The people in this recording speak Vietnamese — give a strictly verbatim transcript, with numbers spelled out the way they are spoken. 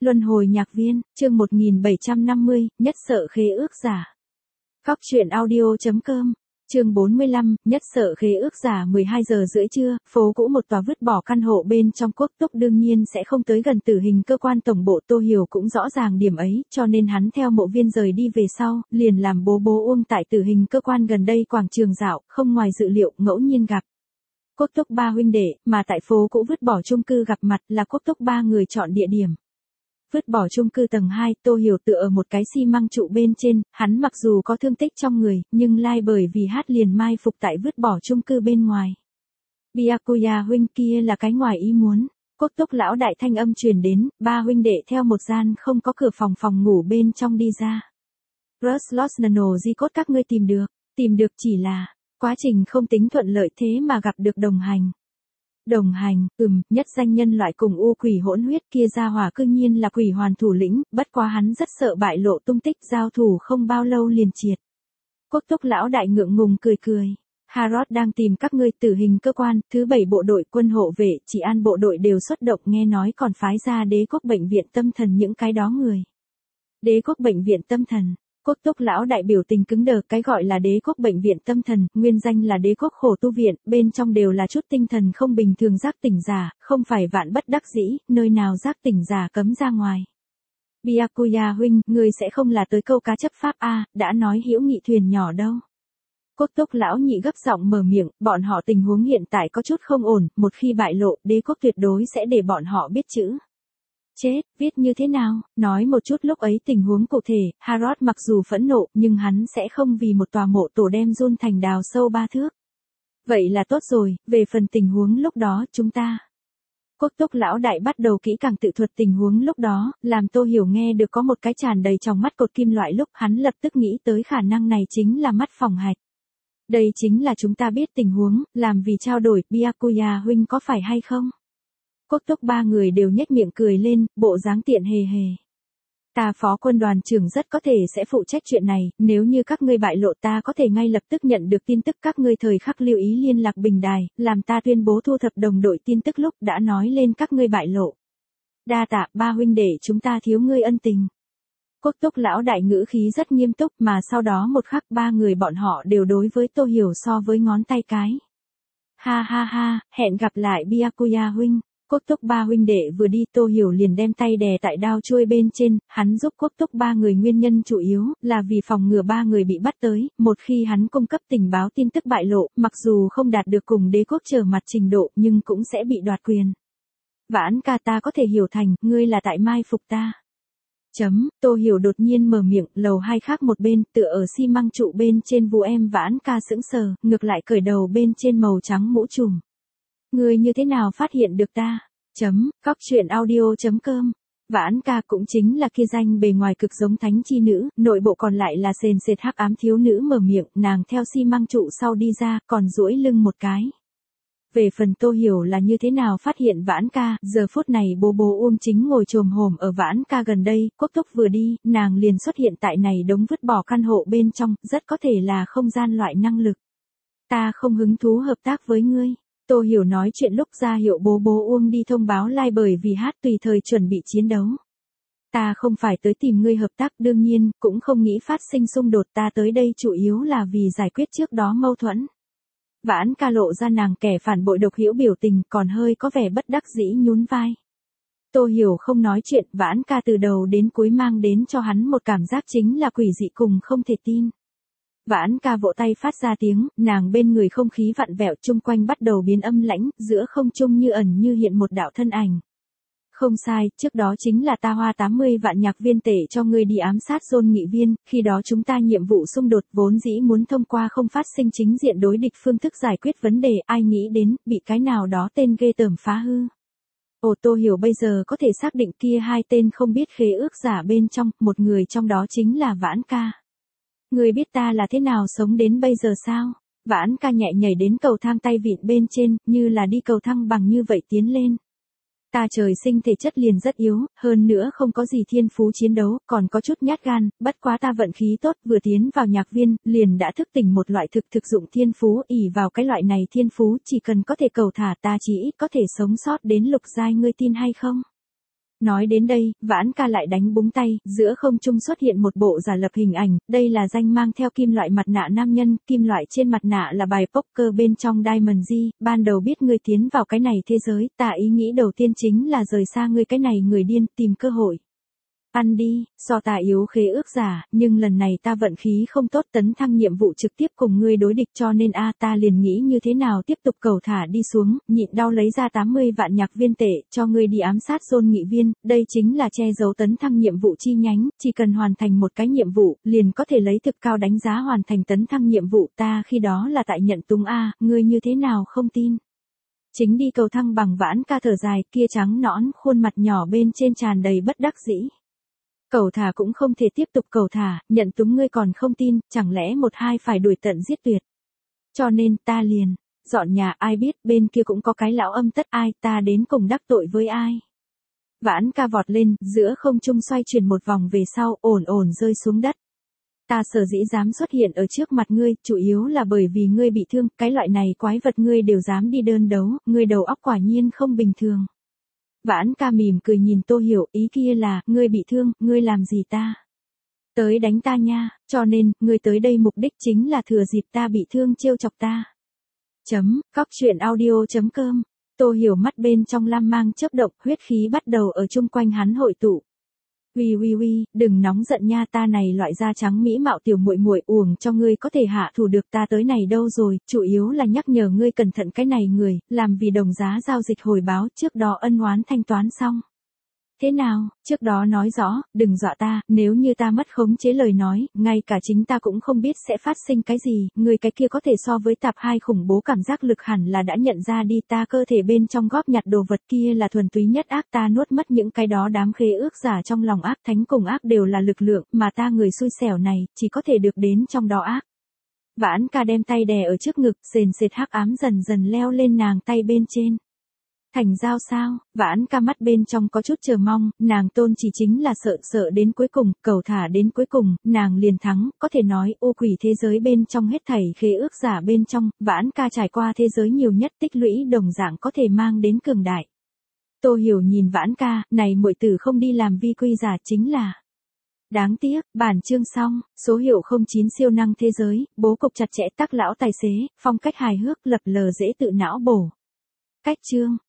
Luân hồi nhạc viên, chương một nghìn bảy trăm năm mươi, nhất sợ khế ước giả. Góc truyện audio chấm com, chương bốn mươi lăm, nhất sợ khế ước giả. Mười hai giờ rưỡi trưa, phố cũ một tòa vứt bỏ căn hộ bên trong Quốc Túc đương nhiên sẽ không tới gần tử hình cơ quan tổng bộ. Tô Hiểu cũng rõ ràng điểm ấy, cho nên hắn theo Mộ Viên rời đi về sau, liền làm bố bố Uông tại tử hình cơ quan gần đây quảng trường dạo, không ngoài dự liệu, ngẫu nhiên gặp Quốc Túc ba huynh đệ, mà tại phố cũ vứt bỏ chung cư gặp mặt là Quốc Túc ba người chọn địa điểm. Vứt bỏ chung cư tầng hai, Tô Hiểu tựa ở một cái xi măng trụ bên trên, hắn mặc dù có thương tích trong người, nhưng lai bởi vì hát liền mai phục tại vứt bỏ chung cư bên ngoài. Byakuya huynh, kia là cái ngoài ý muốn. Quốc Túc lão đại thanh âm truyền đến, ba huynh đệ theo một gian không có cửa phòng phòng ngủ bên trong đi ra. Ruslosnano di cốt các ngươi tìm được, tìm được chỉ là, quá trình không tính thuận lợi thế mà gặp được đồng hành. Đồng hành, ừm, nhất danh nhân loại cùng u quỷ hỗn huyết kia ra hỏa cư nhiên là quỷ hoàn thủ lĩnh, bất quá hắn rất sợ bại lộ tung tích, giao thủ không bao lâu liền triệt. Quốc Túc lão đại ngượng ngùng cười cười. Harrod đang tìm các ngươi tử hình cơ quan, thứ bảy bộ đội quân hộ vệ, chỉ an bộ đội đều xuất động, nghe nói còn phái ra đế quốc bệnh viện tâm thần những cái đó người. Đế quốc bệnh viện tâm thần. Quốc Túc lão đại biểu tình cứng đờ, cái gọi là đế quốc bệnh viện tâm thần, nguyên danh là đế quốc khổ tu viện, bên trong đều là chút tinh thần không bình thường giác tỉnh giả, không phải vạn bất đắc dĩ, nơi nào giác tỉnh giả cấm ra ngoài. Byakuya huynh, người sẽ không là tới câu cá chấp pháp a, đã nói hữu nghị thuyền nhỏ đâu. Quốc Túc lão nhị gấp giọng mở miệng, bọn họ tình huống hiện tại có chút không ổn, một khi bại lộ, đế quốc tuyệt đối sẽ để bọn họ biết chữ. Chết, viết như thế nào, nói một chút lúc ấy tình huống cụ thể. Harrod mặc dù phẫn nộ, nhưng hắn sẽ không vì một tòa mộ tổ đem run thành đào sâu ba thước. Vậy là tốt rồi, về phần tình huống lúc đó, chúng ta. Quốc Túc lão đại bắt đầu kỹ càng tự thuật tình huống lúc đó, làm Tô Hiểu nghe được có một cái tràn đầy trong mắt cột kim loại lúc hắn lập tức nghĩ tới khả năng này chính là mắt phòng hạch. Đây chính là chúng ta biết tình huống, làm vì trao đổi, Byakuya huynh có phải hay không? Quốc Túc ba người đều nhếch miệng cười lên, bộ dáng tiện hề hề. Ta phó quân đoàn trưởng rất có thể sẽ phụ trách chuyện này, nếu như các ngươi bại lộ ta có thể ngay lập tức nhận được tin tức, các ngươi thời khắc lưu ý liên lạc bình đài, làm ta tuyên bố thu thập đồng đội tin tức lúc đã nói lên các ngươi bại lộ. Đa tạ, ba huynh đệ chúng ta thiếu ngươi ân tình. Quốc Túc lão đại ngữ khí rất nghiêm túc, mà sau đó một khắc ba người bọn họ đều đối với Tô Hiểu so với ngón tay cái. Ha ha ha, hẹn gặp lại Byakuya huynh. Quốc Túc ba huynh đệ vừa đi, Tô Hiểu liền đem tay đè tại đao chuôi bên trên, hắn giúp Quốc Túc ba người nguyên nhân chủ yếu là vì phòng ngừa ba người bị bắt tới, một khi hắn cung cấp tình báo tin tức bại lộ, mặc dù không đạt được cùng đế quốc trở mặt trình độ nhưng cũng sẽ bị đoạt quyền. Vãn ca, ta có thể hiểu thành, ngươi là tại mai phục ta. Chấm, Tô Hiểu đột nhiên mở miệng, lầu hai khác một bên, tựa ở xi măng trụ bên trên vu em Vãn ca sững sờ, ngược lại cởi đầu bên trên màu trắng mũ trùm. Ngươi như thế nào phát hiện được ta? Chấm, góc truyện audio chấm com. Vãn ca cũng chính là kia danh bề ngoài cực giống thánh chi nữ, nội bộ còn lại là sền sệt hắc ám thiếu nữ mở miệng, nàng theo xi măng trụ sau đi ra, còn duỗi lưng một cái. Về phần Tô Hiểu là như thế nào phát hiện Vãn ca, giờ phút này bố bố Uông chính ngồi chồm hổm ở Vãn ca gần đây, Quốc Túc vừa đi, nàng liền xuất hiện tại này đống vứt bỏ căn hộ bên trong, rất có thể là không gian loại năng lực. Ta không hứng thú hợp tác với ngươi. Tô Hiểu nói chuyện lúc ra hiệu bố bố Uông đi thông báo lai bởi vì hát tùy thời chuẩn bị chiến đấu. Ta không phải tới tìm ngươi hợp tác, đương nhiên, cũng không nghĩ phát sinh xung đột, ta tới đây chủ yếu là vì giải quyết trước đó mâu thuẫn. Vãn ca lộ ra nàng kẻ phản bội độc hữu biểu tình, còn hơi có vẻ bất đắc dĩ nhún vai. Tô Hiểu không nói chuyện, Vãn ca từ đầu đến cuối mang đến cho hắn một cảm giác chính là quỷ dị cùng không thể tin. Vãn ca vỗ tay phát ra tiếng, nàng bên người không khí vặn vẹo, chung quanh bắt đầu biến âm lãnh, giữa không trung như ẩn như hiện một đạo thân ảnh. Không sai, trước đó chính là ta hoa tám mươi vạn nhạc viên tể cho ngươi đi ám sát John nghị viên, khi đó chúng ta nhiệm vụ xung đột vốn dĩ muốn thông qua không phát sinh chính diện đối địch phương thức giải quyết vấn đề, ai nghĩ đến, bị cái nào đó tên ghê tởm phá hư. Ồ, Tô Hiểu bây giờ có thể xác định kia hai tên không biết khế ước giả bên trong, một người trong đó chính là Vãn ca. Ngươi biết ta là thế nào sống đến bây giờ sao? Vãn ca nhẹ nhảy đến cầu thang tay vịn bên trên, như là đi cầu thang bằng như vậy tiến lên. Ta trời sinh thể chất liền rất yếu, hơn nữa không có gì thiên phú chiến đấu, còn có chút nhát gan, bất quá ta vận khí tốt, vừa tiến vào nhạc viên, liền đã thức tỉnh một loại thực thực dụng thiên phú, ỷ vào cái loại này thiên phú, chỉ cần có thể cầu thả ta chỉ ít có thể sống sót đến lục giai, ngươi tin hay không? Nói đến đây, Vãn Ca lại đánh búng tay, giữa không trung xuất hiện một bộ giả lập hình ảnh, đây là danh mang theo kim loại mặt nạ nam nhân, kim loại trên mặt nạ là bài poker bên trong Diamond G, ban đầu biết ngươi tiến vào cái này thế giới, ta ý nghĩ đầu tiên chính là rời xa ngươi cái này người điên, tìm cơ hội. Ăn đi, so ta yếu khế ước giả, nhưng lần này ta vận khí không tốt tấn thăng nhiệm vụ trực tiếp cùng ngươi đối địch cho nên a ta liền nghĩ như thế nào tiếp tục cầu thả đi xuống, nhịn đau lấy ra tám mươi vạn nhạc viên tệ, cho ngươi đi ám sát John nghị viên, đây chính là che giấu tấn thăng nhiệm vụ chi nhánh, chỉ cần hoàn thành một cái nhiệm vụ, liền có thể lấy thực cao đánh giá hoàn thành tấn thăng nhiệm vụ ta khi đó là tại nhận túng a, ngươi như thế nào không tin. Chính đi cầu thăng bằng Vãn Ca thở dài kia trắng nõn khuôn mặt nhỏ bên trên tràn đầy bất đắc dĩ. Cầu thả cũng không thể tiếp tục cầu thả, nhận túng ngươi còn không tin, chẳng lẽ một hai phải đuổi tận giết tuyệt. Cho nên ta liền, dọn nhà ai biết bên kia cũng có cái lão âm tất ai ta đến cùng đắc tội với ai. Vãn Ca vọt lên, giữa không trung xoay chuyển một vòng về sau, ổn ổn rơi xuống đất. Ta sở dĩ dám xuất hiện ở trước mặt ngươi, chủ yếu là bởi vì ngươi bị thương, cái loại này quái vật ngươi đều dám đi đơn đấu, ngươi đầu óc quả nhiên không bình thường. Vãn Ca mỉm cười nhìn Tô Hiểu, ý kia là, ngươi bị thương, ngươi làm gì ta? Tới đánh ta nha, cho nên, ngươi tới đây mục đích chính là thừa dịp ta bị thương trêu chọc ta. Chấm, cóc truyện audio chấm com. Tô Hiểu mắt bên trong lam mang chớp động, huyết khí bắt đầu ở chung quanh hắn hội tụ. Uy uy uy, đừng nóng giận nha, ta này loại da trắng mỹ mạo tiểu muội muội uổng cho ngươi có thể hạ thủ được ta tới này đâu rồi, chủ yếu là nhắc nhở ngươi cẩn thận cái này người, làm vì đồng giá giao dịch hồi báo, trước đó ân oán thanh toán xong. Thế nào, trước đó nói rõ, đừng dọa ta, nếu như ta mất khống chế lời nói, ngay cả chính ta cũng không biết sẽ phát sinh cái gì, người cái kia có thể so với tạp hai khủng bố cảm giác lực hẳn là đã nhận ra đi, ta cơ thể bên trong góp nhặt đồ vật kia là thuần túy nhất ác, ta nuốt mất những cái đó đám khế ước giả trong lòng ác, thánh cùng ác đều là lực lượng, mà ta người xui xẻo này, chỉ có thể được đến trong đó ác. Vãn Ca đem tay đè ở trước ngực, sền sệt hắc ám dần dần leo lên nàng tay bên trên. Thành giao sao, Vãn Ca mắt bên trong có chút chờ mong, nàng tôn chỉ chính là sợ sợ đến cuối cùng, cầu thả đến cuối cùng, nàng liền thắng, có thể nói, ô quỷ thế giới bên trong hết thảy khế ước giả bên trong, Vãn Ca trải qua thế giới nhiều nhất tích lũy đồng dạng có thể mang đến cường đại. Tô Hiểu nhìn Vãn Ca, này muội tử không đi làm vi quy giả chính là. Đáng tiếc, bản chương xong, số hiệu không chín siêu năng thế giới, bố cục chặt chẽ tắc lão tài xế, phong cách hài hước lập lờ dễ tự não bổ. Cách chương.